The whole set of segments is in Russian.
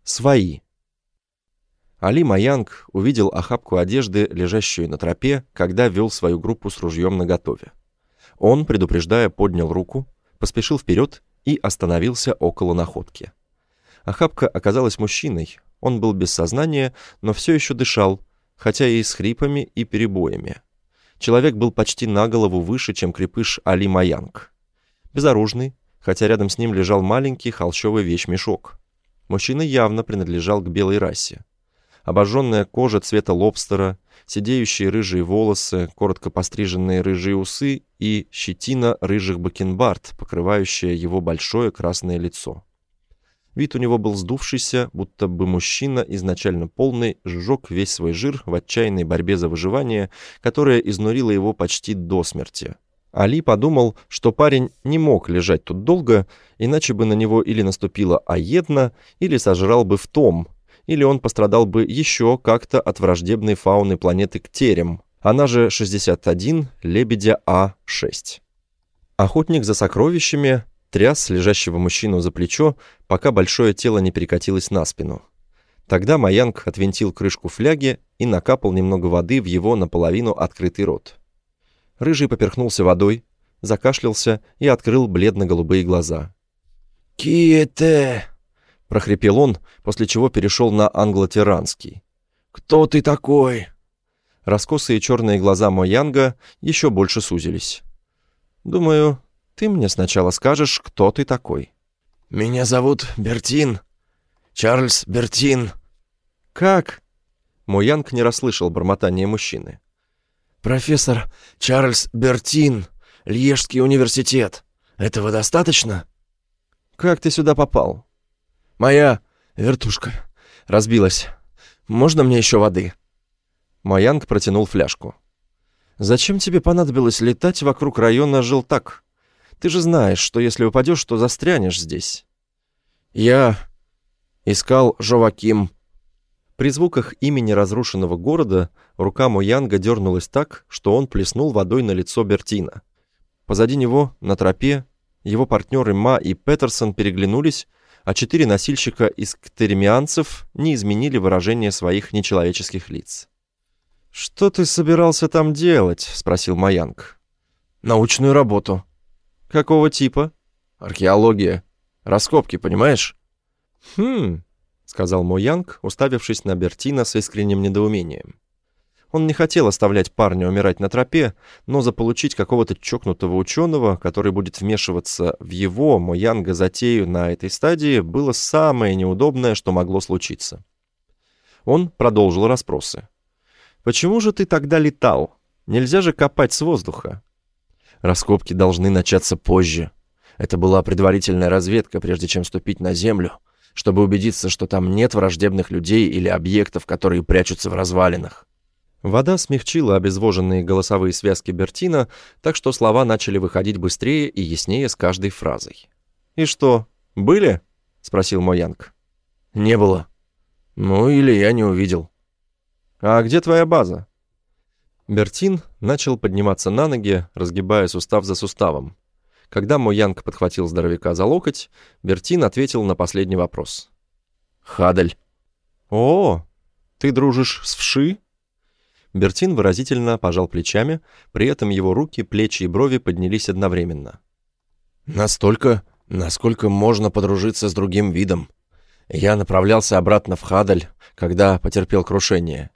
Свои. Али Маянг увидел охапку одежды, лежащую на тропе, когда вел свою группу с ружьем наготове. Он, предупреждая, поднял руку, поспешил вперед и остановился около находки. Охапка оказалась мужчиной, он был без сознания, но все еще дышал, хотя и с хрипами и перебоями. Человек был почти на голову выше, чем крепыш Али Маянг. Безоружный, хотя рядом с ним лежал маленький холщовый вещмешок. Мужчина явно принадлежал к белой расе. Обожженная кожа цвета лобстера, сидеющие рыжие волосы, коротко постриженные рыжие усы и щетина рыжих бакенбард, покрывающая его большое красное лицо. Вид у него был сдувшийся, будто бы мужчина, изначально полный, сжег весь свой жир в отчаянной борьбе за выживание, которая изнурила его почти до смерти. Али подумал, что парень не мог лежать тут долго, иначе бы на него или наступила аедна, или сожрал бы в том, или он пострадал бы еще как-то от враждебной фауны планеты Ктерем, она же 61 Лебедя А6. Охотник за сокровищами тряс лежащего мужчину за плечо, пока большое тело не перекатилось на спину. Тогда Маянг отвинтил крышку фляги и накапал немного воды в его наполовину открытый рот. Рыжий поперхнулся водой, закашлялся и открыл бледно-голубые глаза. «Киете!» — прохрипел он, после чего перешел на англо-тиранский. «Кто ты такой?» Раскосые черные глаза Маянга еще больше сузились. «Думаю, ты мне сначала скажешь, кто ты такой». «Меня зовут Бертин. Чарльз Бертин». «Как?» Маянг не расслышал бормотания мужчины. «Профессор Чарльз Бертин, Льежский университет. Этого достаточно?» «Как ты сюда попал?» «Моя вертушка разбилась. Можно мне еще воды?» Маянг протянул фляжку. «Зачем тебе понадобилось летать вокруг района Жилтак? Ты же знаешь, что если упадешь, то застрянешь здесь». «Я искал Жоваким». При звуках имени разрушенного города рука Маянга дернулась так, что он плеснул водой на лицо Бертина. Позади него, на тропе, его партнеры Ма и Петерсон переглянулись, а 4 носильщика из ктеремианцев не изменили выражение своих нечеловеческих лиц. «Что ты собирался там делать?» — спросил Маянг. «Научную работу». «Какого типа?» «Археология. Раскопки, понимаешь?» «Хм», — сказал Маянг, уставившись на Бертина с искренним недоумением. Он не хотел оставлять парня умирать на тропе, но заполучить какого-то чокнутого ученого, который будет вмешиваться в его, Маянга, затею на этой стадии, было самое неудобное, что могло случиться. Он продолжил расспросы. «Почему же ты тогда летал? Нельзя же копать с воздуха». «Раскопки должны начаться позже. Это была предварительная разведка, прежде чем ступить на Землю, чтобы убедиться, что там нет враждебных людей или объектов, которые прячутся в развалинах». Вода смягчила обезвоженные голосовые связки Бертина, так что слова начали выходить быстрее и яснее с каждой фразой. «И что, были?» — спросил Маянг. «Не было. Ну, или я не увидел». «А где твоя база?» Бертин начал подниматься на ноги, разгибая сустав за суставом. Когда Маянг подхватил здоровяка за локоть, Бертин ответил на последний вопрос. «Хадель». «О, ты дружишь с Вши?» Бертин выразительно пожал плечами, при этом его руки, плечи и брови поднялись одновременно. «Настолько, насколько можно подружиться с другим видом. Я направлялся обратно в Хадель, когда потерпел крушение.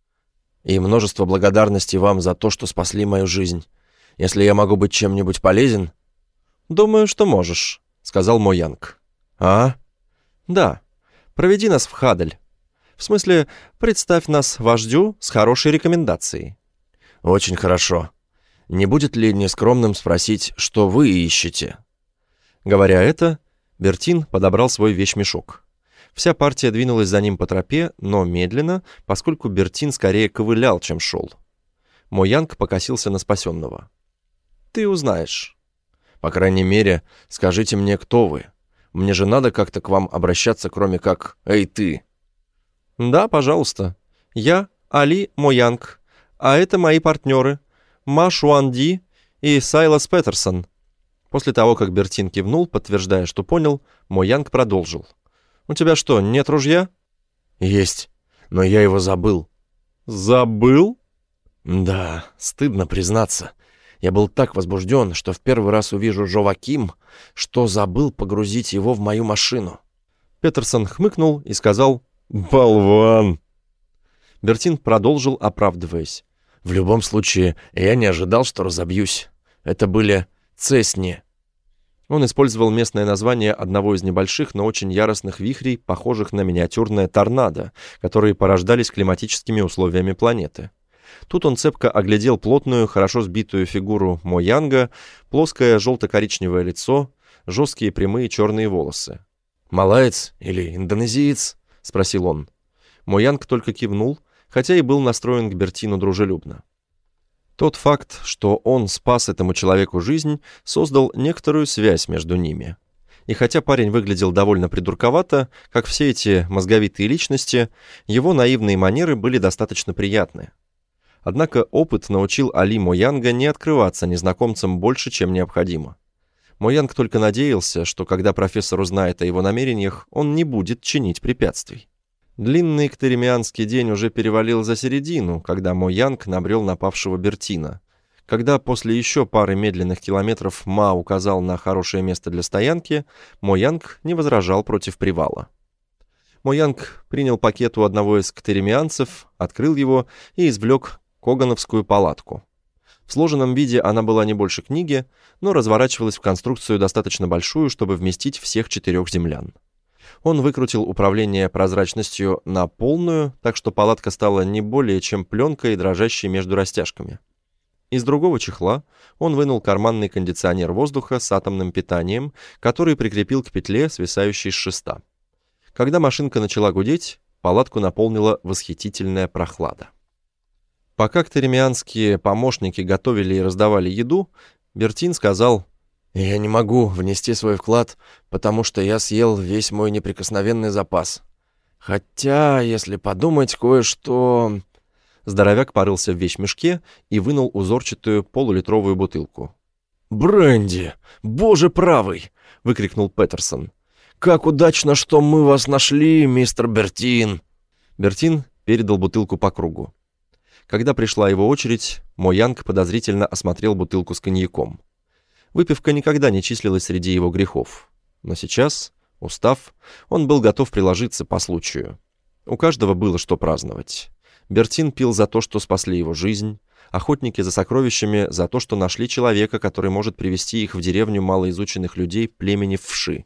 И множество благодарности вам за то, что спасли мою жизнь. Если я могу быть чем-нибудь полезен...» «Думаю, что можешь», — сказал Маянг. «А?» «Да. Проведи нас в Хадель. В смысле, представь нас вождю с хорошей рекомендацией». «Очень хорошо. Не будет ли нескромным спросить, что вы ищете?» Говоря это, Бертин подобрал свой вещмешок. Вся партия двинулась за ним по тропе, но медленно, поскольку Бертин скорее ковылял, чем шел. Маянг покосился на спасенного. «Ты узнаешь». «По крайней мере, скажите мне, кто вы. Мне же надо как-то к вам обращаться, кроме как «Эй, ты». «Да, пожалуйста. Я Али Маянг, а это мои партнеры Ма Шуанди и Сайлас Петерсон». После того, как Бертин кивнул, подтверждая, что понял, Маянг продолжил. «У тебя что, нет ружья?» «Есть, но я его забыл». «Забыл?» «Да, стыдно признаться. Я был так возбужден, что в первый раз увижу Жоваким, что забыл погрузить его в мою машину». Петерсон хмыкнул и сказал: «Болван!» Бертин продолжил, оправдываясь: «В любом случае, я не ожидал, что разобьюсь. Это были Цесни». Он использовал местное название одного из небольших, но очень яростных вихрей, похожих на миниатюрное торнадо, которые порождались климатическими условиями планеты. Тут он цепко оглядел плотную, хорошо сбитую фигуру Мо Янга, плоское желто-коричневое лицо, жесткие прямые черные волосы. «Малаец или индонезиец?» — спросил он. Мо Янг только кивнул, хотя и был настроен к Бертину дружелюбно. Тот факт, что он спас этому человеку жизнь, создал некоторую связь между ними. И хотя парень выглядел довольно придурковато, как все эти мозговитые личности, его наивные манеры были достаточно приятны. Однако опыт научил Али Мо Янга не открываться незнакомцам больше, чем необходимо. Мо Янг только надеялся, что когда профессор узнает о его намерениях, он не будет чинить препятствий. Длинный ктеремианский день уже перевалил за середину, когда Мо Янг набрел напавшего Бертина. Когда после еще пары медленных километров Ма указал на хорошее место для стоянки, Мо Янг не возражал против привала. Мо Янг принял пакет у одного из ктеремианцев, открыл его и извлек когановскую палатку. В сложенном виде она была не больше книги, но разворачивалась в конструкцию достаточно большую, чтобы вместить всех 4 землян. Он выкрутил управление прозрачностью на полную, так что палатка стала не более чем пленкой, дрожащей между растяжками. Из другого чехла он вынул карманный кондиционер воздуха с атомным питанием, который прикрепил к петле, свисающей с шеста. Когда машинка начала гудеть, палатку наполнила восхитительная прохлада. Пока ктеремианские помощники готовили и раздавали еду, Бертин сказал: «Я не могу внести свой вклад, потому что я съел весь мой неприкосновенный запас. Хотя, если подумать, кое-что...» Здоровяк порылся в вещмешке и вынул узорчатую полулитровую бутылку. «Бренди! Боже правый!» — выкрикнул Петерсон. «Как удачно, что мы вас нашли, мистер Бертин!» Бертин передал бутылку по кругу. Когда пришла его очередь, Мо Янг подозрительно осмотрел бутылку с коньяком. Выпивка никогда не числилась среди его грехов. Но сейчас, устав, он был готов приложиться по случаю. У каждого было что праздновать. Бертин пил за то, что спасли его жизнь, охотники за сокровищами за то, что нашли человека, который может привести их в деревню малоизученных людей племени Вши.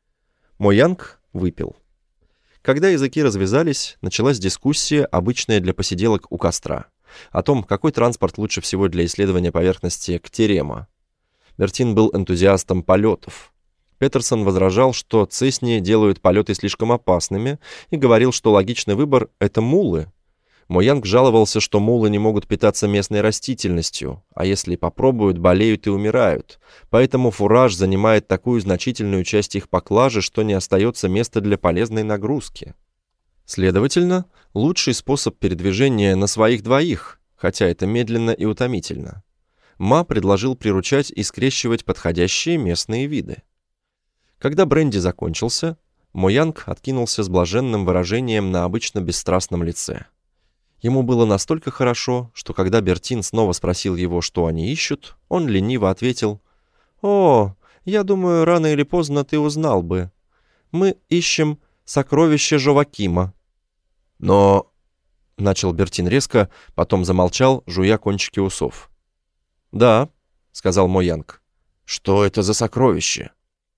Мо Янг выпил. Когда языки развязались, началась дискуссия, обычная для посиделок у костра, о том, какой транспорт лучше всего для исследования поверхности Ктерема. Бертин был энтузиастом полетов. Петерсон возражал, что Цесни делают полеты слишком опасными, и говорил, что логичный выбор — это мулы. Мо Янг жаловался, что мулы не могут питаться местной растительностью, а если попробуют, болеют и умирают, поэтому фураж занимает такую значительную часть их поклажи, что не остается места для полезной нагрузки. Следовательно, лучший способ передвижения на своих двоих, хотя это медленно и утомительно. Ма предложил приручать и скрещивать подходящие местные виды. Когда бренди закончился, Мо Янг откинулся с блаженным выражением на обычно бесстрастном лице. Ему было настолько хорошо, что когда Бертин снова спросил его, что они ищут, он лениво ответил: «О, я думаю, рано или поздно ты узнал бы. Мы ищем сокровище Жовакима». «Но...» — начал Бертин резко, потом замолчал, жуя кончики усов. «Да», — сказал Мо Янг. «Что это за сокровище?»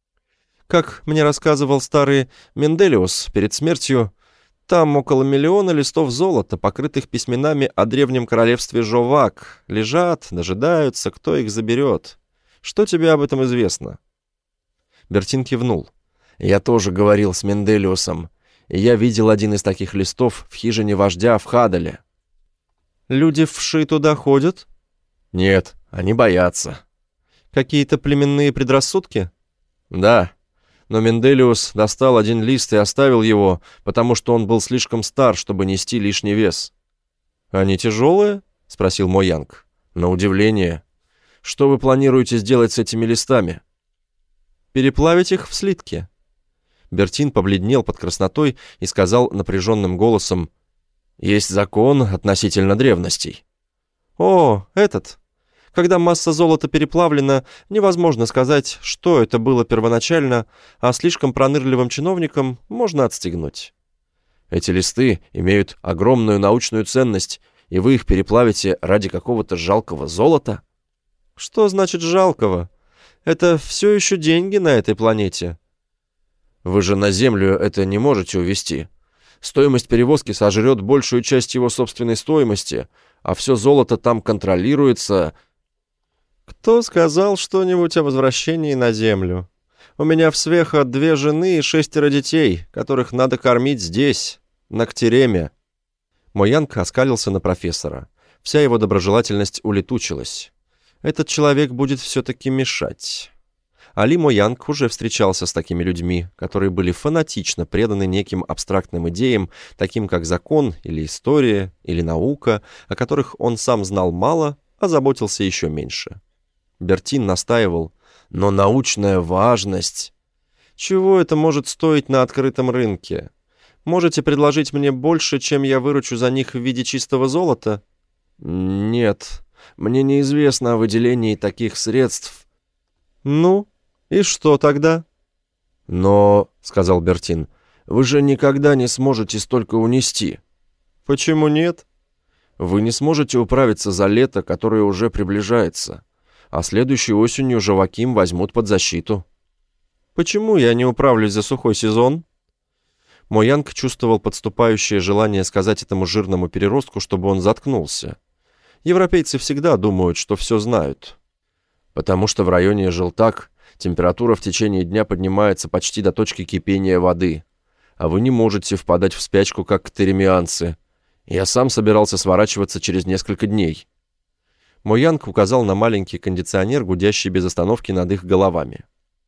«Как мне рассказывал старый Менделиус перед смертью, там около 1 миллиона листов золота, покрытых письменами о древнем королевстве Жовак, лежат, дожидаются, кто их заберет. Что тебе об этом известно?» Бертин кивнул. «Я тоже говорил с Менделиусом, и я видел один из таких листов в хижине вождя в Хадале». «Люди Вши туда ходят?» «Нет, они боятся». «Какие-то племенные предрассудки?» «Да, но Менделиус достал один лист и оставил его, потому что он был слишком стар, чтобы нести лишний вес». «Они тяжелые?» — спросил Мо Янг. «На удивление. Что вы планируете сделать с этими листами?» «Переплавить их в слитки». Бертин побледнел под краснотой и сказал напряженным голосом: «Есть закон относительно древностей». «О, этот. Когда масса золота переплавлена, невозможно сказать, что это было первоначально, а слишком пронырливым чиновникам можно отстегнуть». «Эти листы имеют огромную научную ценность, и вы их переплавите ради какого-то жалкого золота?» «Что значит жалкого? Это все еще деньги на этой планете». «Вы же на Землю это не можете увезти. Стоимость перевозки сожрет большую часть его собственной стоимости, а все золото там контролируется». «Кто сказал что-нибудь о возвращении на Землю? У меня в Свеха 2 жены и 6 детей, которых надо кормить здесь, на Ктереме». Моянг оскалился на профессора. Вся его доброжелательность улетучилась. Этот человек будет все-таки мешать. Али Моянг уже встречался с такими людьми, которые были фанатично преданы неким абстрактным идеям, таким как закон или история или наука, о которых он сам знал мало, а заботился еще меньше. Бертин настаивал: «Но научная важность...» «Чего это может стоить на открытом рынке? Можете предложить мне больше, чем я выручу за них в виде чистого золота?» «Нет, мне неизвестно о выделении таких средств». «Ну, и что тогда?» «Но, — сказал Бертин, — вы же никогда не сможете столько унести». «Почему нет?» «Вы не сможете управиться за лето, которое уже приближается, а следующей осенью Жоваким возьмут под защиту». «Почему я не управлюсь за сухой сезон?» Моянг чувствовал подступающее желание сказать этому жирному переростку, чтобы он заткнулся. Европейцы всегда думают, что все знают. «Потому что в районе Желтак температура в течение дня поднимается почти до точки кипения воды, а вы не можете впадать в спячку, как ктеремианцы. Я сам собирался сворачиваться через несколько дней». Моянг указал на маленький кондиционер, гудящий без остановки над их головами.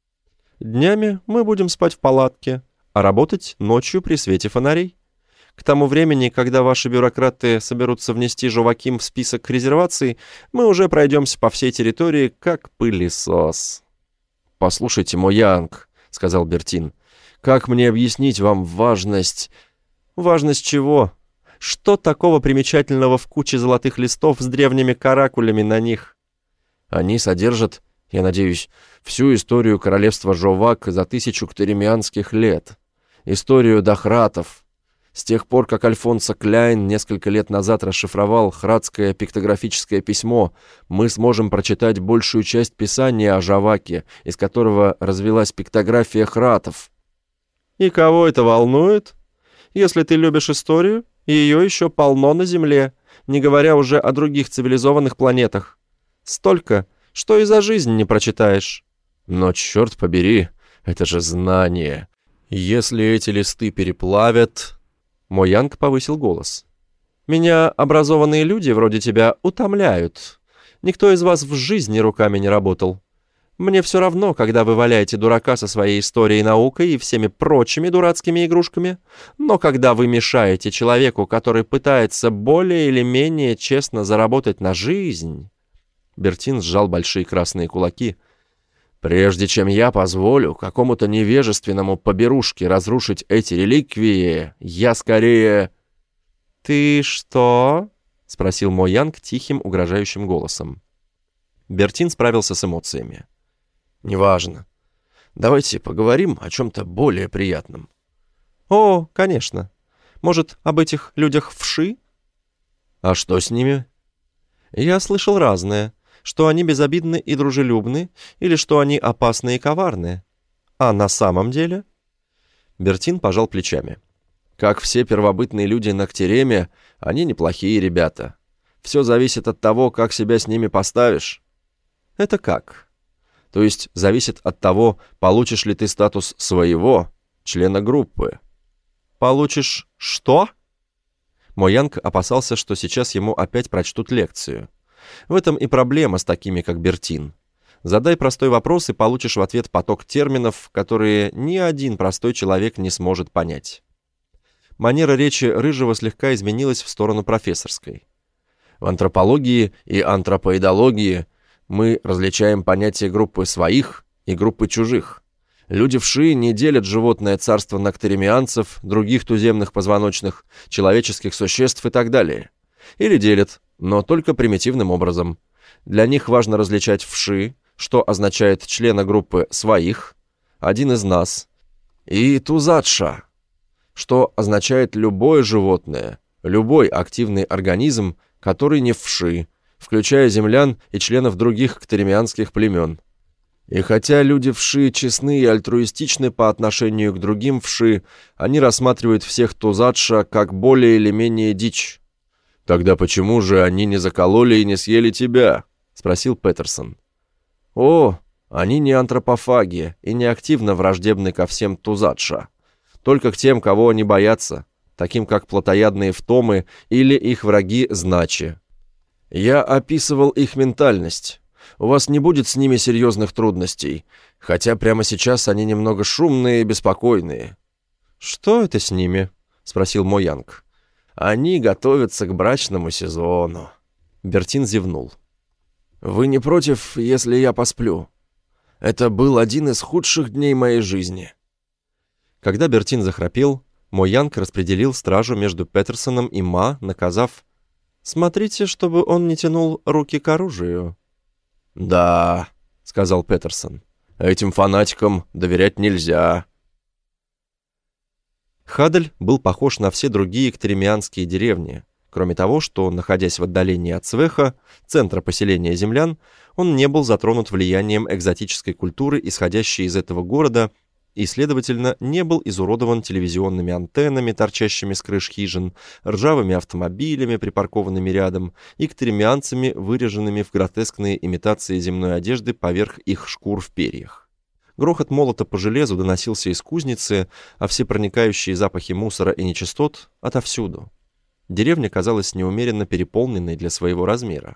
«Днями мы будем спать в палатке, а работать ночью при свете фонарей. К тому времени, когда ваши бюрократы соберутся внести Жоваким в список резерваций, мы уже пройдемся по всей территории, как пылесос». «Послушайте, Моянг, — сказал Бертин, — как мне объяснить вам важность...» «Важность чего? Что такого примечательного в куче золотых листов с древними каракулями на них?» «Они содержат, я надеюсь, всю историю королевства Жовак за 1000 ктеремианских лет, историю Дахратов. С тех пор, как Альфонсо Кляйн несколько лет назад расшифровал храдское пиктографическое письмо, мы сможем прочитать большую часть писания о Жоваке, из которого развилась пиктография хратов». «И кого это волнует? Если ты любишь историю, ее еще полно на Земле, не говоря уже о других цивилизованных планетах. Столько, что и за жизнь не прочитаешь». «Но, черт побери, это же знание. Если эти листы переплавят...» Моянг повысил голос. «Меня образованные люди вроде тебя утомляют. Никто из вас в жизни руками не работал. Мне все равно, когда вы валяете дурака со своей историей и наукой и всеми прочими дурацкими игрушками, но когда вы мешаете человеку, который пытается более или менее честно заработать на жизнь...» Бертин сжал большие красные кулаки. «Прежде чем я позволю какому-то невежественному поберушке разрушить эти реликвии, я скорее...» «Ты что?» — спросил Моянг тихим, угрожающим голосом. Бертин справился с эмоциями. «Неважно. Давайте поговорим о чем-то более приятном». «О, конечно. Может, об этих людях вши?» «А что с ними?» «Я слышал разное. Что они безобидны и дружелюбны, или что они опасны и коварны. А на самом деле...» Бертин пожал плечами. «Как все первобытные люди на Ктереме, они неплохие ребята. Все зависит от того, как себя с ними поставишь». «Это как?» «То есть зависит от того, получишь ли ты статус своего, члена группы». «Получишь что?» Моянг опасался, что сейчас ему опять прочтут лекцию. В этом и проблема с такими, как Бертин. Задай простой вопрос, и получишь в ответ поток терминов, которые ни один простой человек не сможет понять. Манера речи Рыжего слегка изменилась в сторону профессорской. «В антропологии и антропоидологии мы различаем понятие группы своих и группы чужих. Люди вши не делят животное царство ноктеремианцев, других туземных позвоночных, человеческих существ и так далее. Или делят, но только примитивным образом. Для них важно различать вши, что означает члена группы «своих», «один из нас», и тузадша, что означает любое животное, любой активный организм, который не вши, включая землян и членов других ктеремианских племен. И хотя люди вши честны и альтруистичны по отношению к другим вши, они рассматривают всех тузадша как более или менее дичь. «Тогда почему же они не закололи и не съели тебя?» — спросил Петерсон. «О, они не антропофаги и не активно враждебны ко всем тузадша, только к тем, кого они боятся, таким как плотоядные втомы или их враги значи. Я описывал их ментальность. У вас не будет с ними серьезных трудностей, хотя прямо сейчас они немного шумные и беспокойные». «Что это с ними?» — спросил Мо Янг. «Они готовятся к брачному сезону». Бертин зевнул. «Вы не против, если я посплю? Это был один из худших дней моей жизни». Когда Бертин захрапел, Мо Янг распределил стражу между Петерсоном и Ма, наказав: «Смотрите, чтобы он не тянул руки к оружию». «Да», — сказал Петерсон, — «этим фанатикам доверять нельзя». Хадель был похож на все другие ктеремианские деревни, кроме того, что, находясь в отдалении от Цвеха, центра поселения землян, он не был затронут влиянием экзотической культуры, исходящей из этого города, и, следовательно, не был изуродован телевизионными антеннами, торчащими с крыш хижин, ржавыми автомобилями, припаркованными рядом, и ктеремианцами, выреженными в гротескные имитации земной одежды поверх их шкур в перьях. Грохот молота по железу доносился из кузницы, а всепроникающие запахи мусора и нечистот — отовсюду. Деревня казалась неумеренно переполненной для своего размера.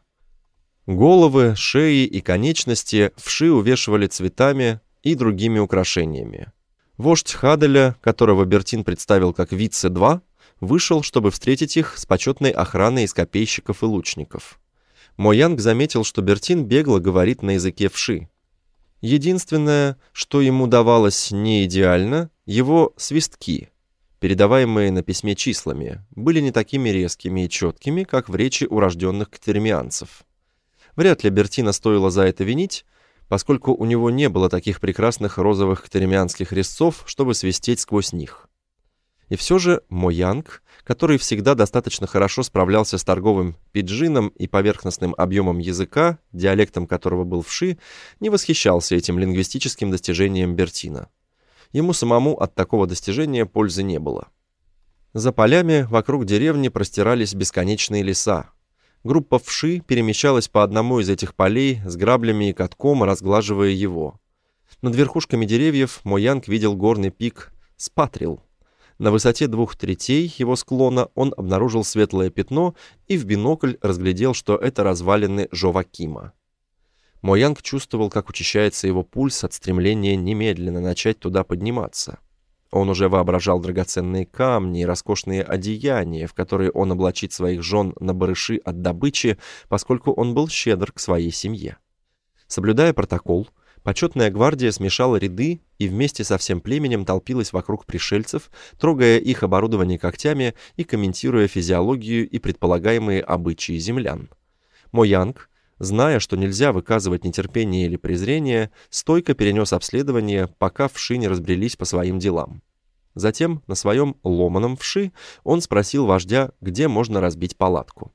Головы, шеи и конечности вши увешивали цветами и другими украшениями. Вождь Хаделя, которого Бертин представил как Вице-2, вышел, чтобы встретить их с почетной охраной из копейщиков и лучников. Мо Янг заметил, что Бертин бегло говорит на языке вши. Единственное, что ему давалось не идеально, его свистки, передаваемые на письме числами, были не такими резкими и четкими, как в речи урожденных ктеремианцев. Вряд ли Бертина стоило за это винить, поскольку у него не было таких прекрасных розовых ктеремианских резцов, чтобы свистеть сквозь них. И все же Мо Янг, который всегда достаточно хорошо справлялся с торговым пиджином и поверхностным объемом языка, диалектом которого был вши, не восхищался этим лингвистическим достижением Бертина. Ему самому от такого достижения пользы не было. За полями вокруг деревни простирались бесконечные леса. Группа вши перемещалась по одному из этих полей с граблями и катком, разглаживая его. Над верхушками деревьев Мо Янг видел горный пик Спатрил. На высоте 2/3 его склона он обнаружил светлое пятно и в бинокль разглядел, что это развалины Жовакима. Мо Янг чувствовал, как учащается его пульс от стремления немедленно начать туда подниматься. Он уже воображал драгоценные камни и роскошные одеяния, в которые он облачит своих жен на барыши от добычи, поскольку он был щедр к своей семье. Соблюдая протокол, почетная гвардия смешала ряды и вместе со всем племенем толпилась вокруг пришельцев, трогая их оборудование когтями и комментируя физиологию и предполагаемые обычаи землян. Мо Янг, зная, что нельзя выказывать нетерпение или презрение, стойко перенес обследование, пока вши не разбрелись по своим делам. Затем, на своем ломаном вши, он спросил вождя, где можно разбить палатку.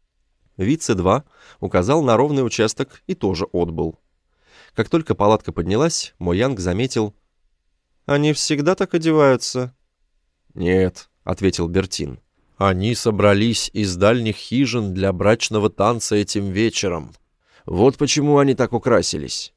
Вице-2 указал на ровный участок и тоже отбыл. Как только палатка поднялась, Мо Янг заметил: «Они всегда так одеваются?» «Нет», — ответил Бертин. «Они собрались из дальних хижин для брачного танца этим вечером. Вот почему они так украсились».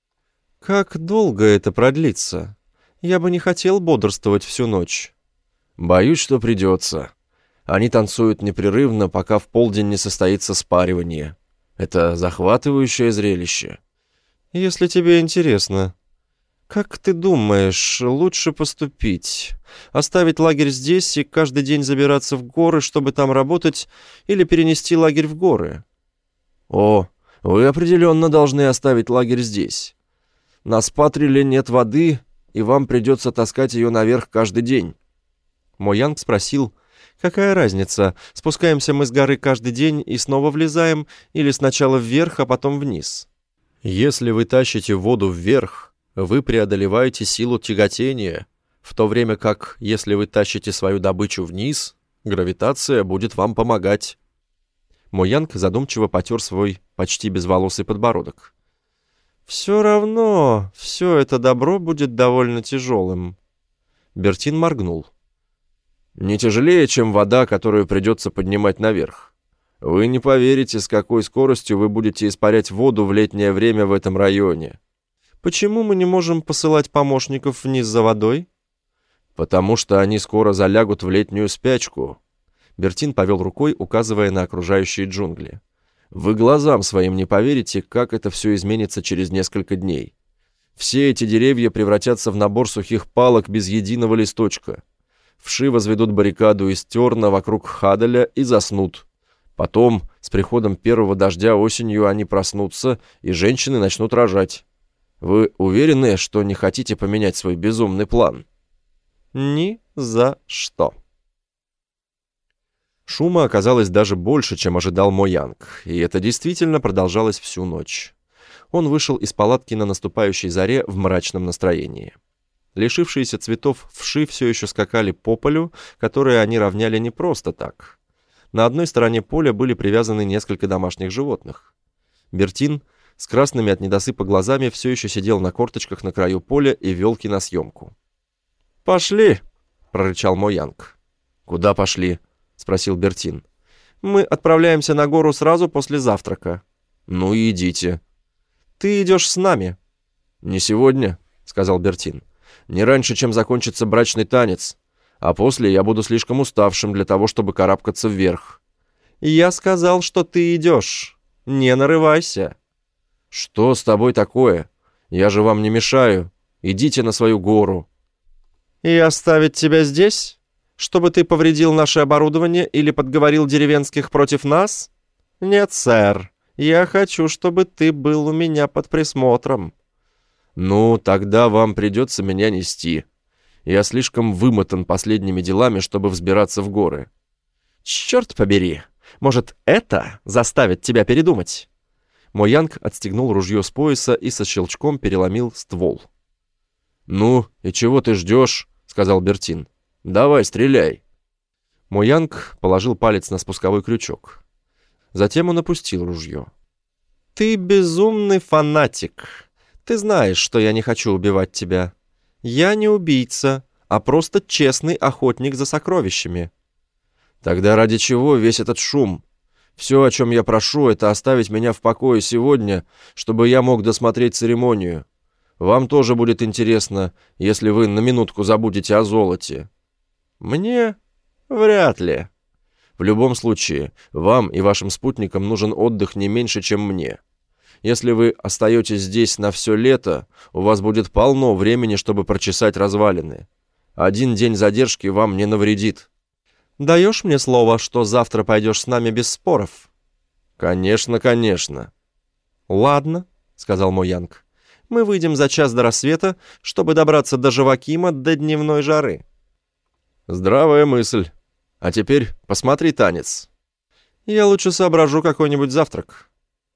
«Как долго это продлится? Я бы не хотел бодрствовать всю ночь». «Боюсь, что придется. Они танцуют непрерывно, пока в полдень не состоится спаривание. Это захватывающее зрелище». «Если тебе интересно, как ты думаешь, лучше поступить? Оставить лагерь здесь и каждый день забираться в горы, чтобы там работать, или перенести лагерь в горы?» «О, вы определенно должны оставить лагерь здесь. На Спатриле нет воды, и вам придется таскать ее наверх каждый день». Мо Янг спросил: «Какая разница, спускаемся мы с горы каждый день и снова влезаем, или сначала вверх, а потом вниз?» «Если вы тащите воду вверх, вы преодолеваете силу тяготения, в то время как, если вы тащите свою добычу вниз, гравитация будет вам помогать». Мо Янг задумчиво потер свой почти безволосый подбородок. «Все равно, все это добро будет довольно тяжелым». Бертин моргнул. «Не тяжелее, чем вода, которую придется поднимать наверх. Вы не поверите, с какой скоростью вы будете испарять воду в летнее время в этом районе». «Почему мы не можем посылать помощников вниз за водой?» «Потому что они скоро залягут в летнюю спячку». Бертин повел рукой, указывая на окружающие джунгли. «Вы глазам своим не поверите, как это все изменится через несколько дней. Все эти деревья превратятся в набор сухих палок без единого листочка. Вши возведут баррикаду из терна вокруг Хадаля и заснут. Потом, с приходом первого дождя осенью, они проснутся, и женщины начнут рожать. Вы уверены, что не хотите поменять свой безумный план?» «Ни за что». Шума оказалось даже больше, чем ожидал Мо Янг, и это действительно продолжалось всю ночь. Он вышел из палатки на наступающей заре в мрачном настроении. Лишившиеся цветов вши все еще скакали по полю, которое они равняли не просто так. На одной стороне поля были привязаны несколько домашних животных. Бертин с красными от недосыпа глазами все еще сидел на корточках на краю поля и вел киносъемку. «Пошли!» — прорычал Мо Янг. «Куда пошли?» — спросил Бертин. «Мы отправляемся на гору сразу после завтрака». «Ну и идите». «Ты идешь с нами». «Не сегодня», — сказал Бертин. «Не раньше, чем закончится брачный танец. А после я буду слишком уставшим для того, чтобы карабкаться вверх». «Я сказал, что ты идешь. Не нарывайся». «Что с тобой такое? Я же вам не мешаю. Идите на свою гору». «И оставить тебя здесь? Чтобы ты повредил наше оборудование или подговорил деревенских против нас? Нет, сэр. Я хочу, чтобы ты был у меня под присмотром». «Ну, тогда вам придется меня нести. Я слишком вымотан последними делами, чтобы взбираться в горы». «Черт побери! Может, это заставит тебя передумать?» Мо Янг отстегнул ружье с пояса и со щелчком переломил ствол. «Ну, и чего ты ждешь?» — сказал Бертин. «Давай, стреляй». Мо Янг положил палец на спусковой крючок. Затем он опустил ружье. «Ты безумный фанатик. Ты знаешь, что я не хочу убивать тебя. Я не убийца, а просто честный охотник за сокровищами». «Тогда ради чего весь этот шум? Все, о чем я прошу, это оставить меня в покое сегодня, чтобы я мог досмотреть церемонию. Вам тоже будет интересно, если вы на минутку забудете о золоте». «Мне? Вряд ли». «В любом случае, вам и вашим спутникам нужен отдых не меньше, чем мне. Если вы остаетесь здесь на все лето, у вас будет полно времени, чтобы прочесать развалины. Один день задержки вам не навредит». «Даешь мне слово, что завтра пойдешь с нами без споров?» «Конечно, конечно». «Ладно», — сказал Мо Янг. «Мы выйдем за час до рассвета, чтобы добраться до Живакима до дневной жары». «Здравая мысль. А теперь посмотри танец». «Я лучше соображу какой-нибудь завтрак».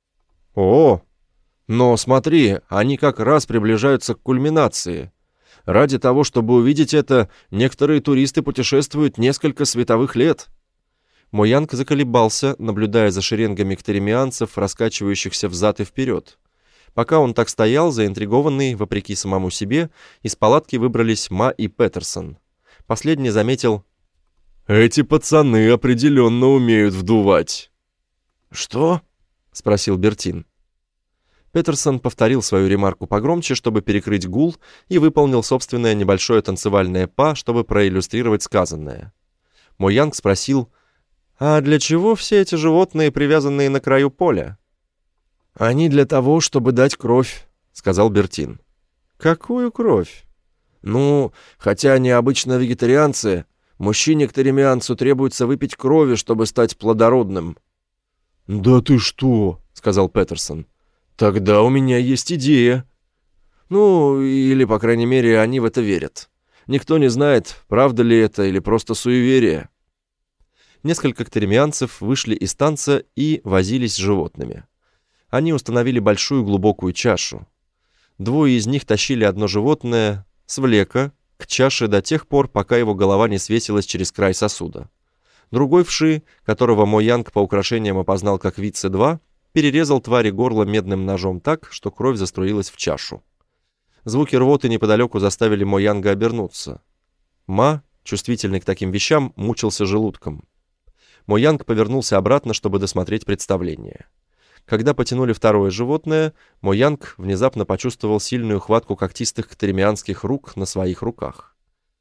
«О, но смотри, они как раз приближаются к кульминации. Ради того, чтобы увидеть это, некоторые туристы путешествуют несколько световых лет». Мо Янг заколебался, наблюдая за шеренгами ктеремианцев, раскачивающихся взад и вперед. Пока он так стоял, заинтригованный, вопреки самому себе, из палатки выбрались Ма и Петерсон. Последний заметил: «Эти пацаны определенно умеют вдувать». «Что?» — спросил Бертин. Петерсон повторил свою ремарку погромче, чтобы перекрыть гул, и выполнил собственное небольшое танцевальное па, чтобы проиллюстрировать сказанное. Мо Янг спросил: «А для чего все эти животные, привязанные на краю поля?» «Они для того, чтобы дать кровь», — сказал Бертин. «Какую кровь?» «Ну, хотя они обычно вегетарианцы, мужчине-ктеремианцу требуется выпить крови, чтобы стать плодородным». «Да ты что?» — сказал Петерсон. «Тогда у меня есть идея». Ну, или, по крайней мере, они в это верят. Никто не знает, правда ли это или просто суеверие. Несколько ктеремианцев вышли из танца и возились с животными. Они установили большую глубокую чашу. Двое из них тащили одно животное с влека к чаше до тех пор, пока его голова не свесилась через край сосуда. Другой вши, которого Мо Янг по украшениям опознал как Вице-2, перерезал твари горло медным ножом так, что кровь заструилась в чашу. Звуки рвоты неподалеку заставили Мо Янга обернуться. Ма, чувствительный к таким вещам, мучился желудком. Мо Янг повернулся обратно, чтобы досмотреть представление. Когда потянули второе животное, Мо Янг внезапно почувствовал сильную хватку когтистых ктеремианских рук на своих руках.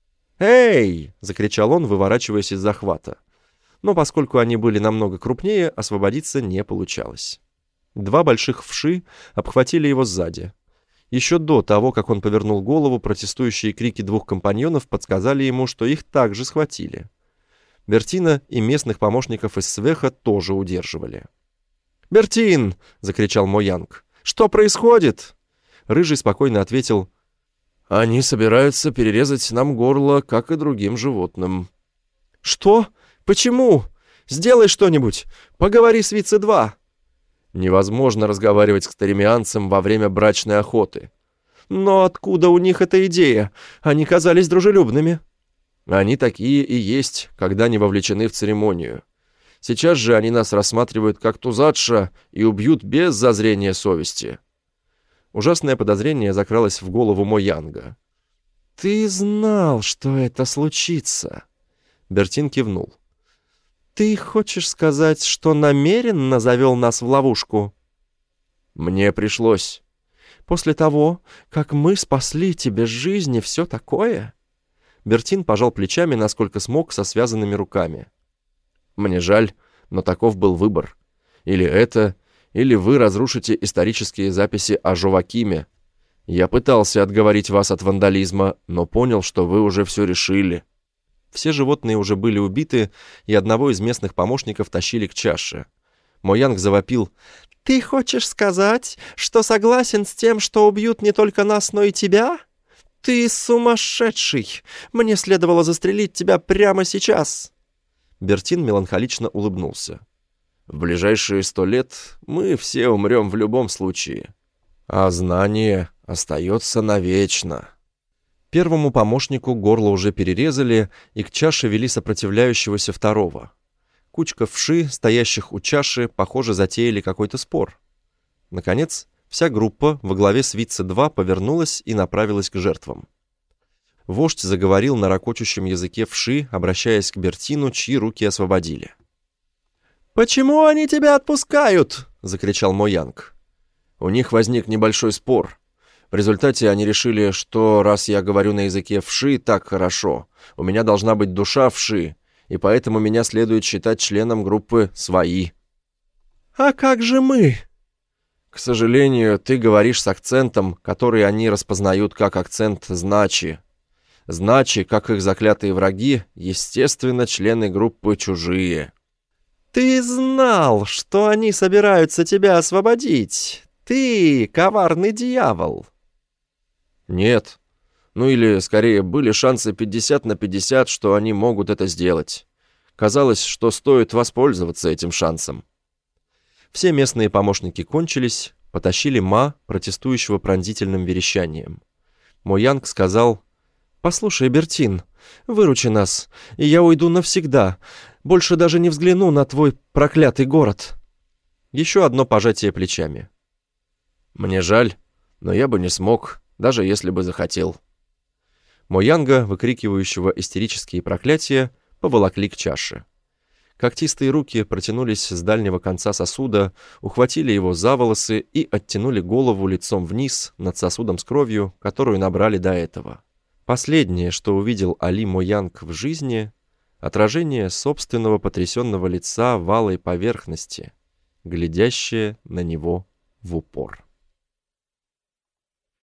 «Эй!» — закричал он, выворачиваясь из захвата. Но поскольку они были намного крупнее, освободиться не получалось. Два больших вши обхватили его сзади. Еще до того, как он повернул голову, протестующие крики двух компаньонов подсказали ему, что их также схватили. Бертина и местных помощников из Свеха тоже удерживали. «Бертин!» — закричал Мо Янг. «Что происходит?» Рыжий спокойно ответил: «Они собираются перерезать нам горло, как и другим животным». «Что? Почему? Сделай что-нибудь! Поговори с Вице-2!» Невозможно разговаривать с ктеремианцем во время брачной охоты. «Но откуда у них эта идея? Они казались дружелюбными». «Они такие и есть, когда не вовлечены в церемонию. Сейчас же они нас рассматривают как тузадша и убьют без зазрения совести». Ужасное подозрение закралось в голову Мо Янга. «Ты знал, что это случится?» Бертин кивнул. «Ты хочешь сказать, что намеренно завел нас в ловушку?» «Мне пришлось». «После того, как мы спасли тебе жизнь и все такое?» Бертин пожал плечами, насколько смог, со связанными руками. «Мне жаль, но таков был выбор. Или это, или вы разрушите исторические записи о Жовакиме. Я пытался отговорить вас от вандализма, но понял, что вы уже все решили». Все животные уже были убиты, и одного из местных помощников тащили к чаше. Мо Янг завопил: «Ты хочешь сказать, что согласен с тем, что убьют не только нас, но и тебя? Ты сумасшедший! Мне следовало застрелить тебя прямо сейчас!» Бертин меланхолично улыбнулся. «В ближайшие 100 лет мы все умрем в любом случае, а знание остается навечно». Первому помощнику горло уже перерезали, и к чаше вели сопротивляющегося второго. Кучка вши, стоящих у чаши, похоже, затеяли какой-то спор. Наконец, вся группа во главе с Вице-2 повернулась и направилась к жертвам. Вождь заговорил на ракочущем языке вши, обращаясь к Бертину, чьи руки освободили. «Почему они тебя отпускают?» — закричал Мо Янг. «У них возник небольшой спор. В результате они решили, что раз я говорю на языке вши так хорошо, у меня должна быть душа вши, и поэтому меня следует считать членом группы «Свои». «А как же мы?» «К сожалению, ты говоришь с акцентом, который они распознают как акцент «значи». Значи, как их заклятые враги, естественно, члены группы «Чужие». «Ты знал, что они собираются тебя освободить? Ты коварный дьявол!» «Нет. Ну или, скорее, были шансы 50/50, что они могут это сделать. Казалось, что стоит воспользоваться этим шансом». Все местные помощники кончились, потащили Ма, протестующего пронзительным верещанием. Мо Янг сказал: «Послушай, Бертин, выручи нас, и я уйду навсегда. Больше даже не взгляну на твой проклятый город». Еще одно пожатие плечами. «Мне жаль, но я бы не смог, даже если бы захотел». Мо Янга, выкрикивающего истерические проклятия, поволокли к чаше. Когтистые руки протянулись с дальнего конца сосуда, ухватили его за волосы и оттянули голову лицом вниз над сосудом с кровью, которую набрали до этого. Последнее, что увидел Али Мо Янг в жизни — отражение собственного потрясенного лица в алой поверхности, глядящее на него в упор.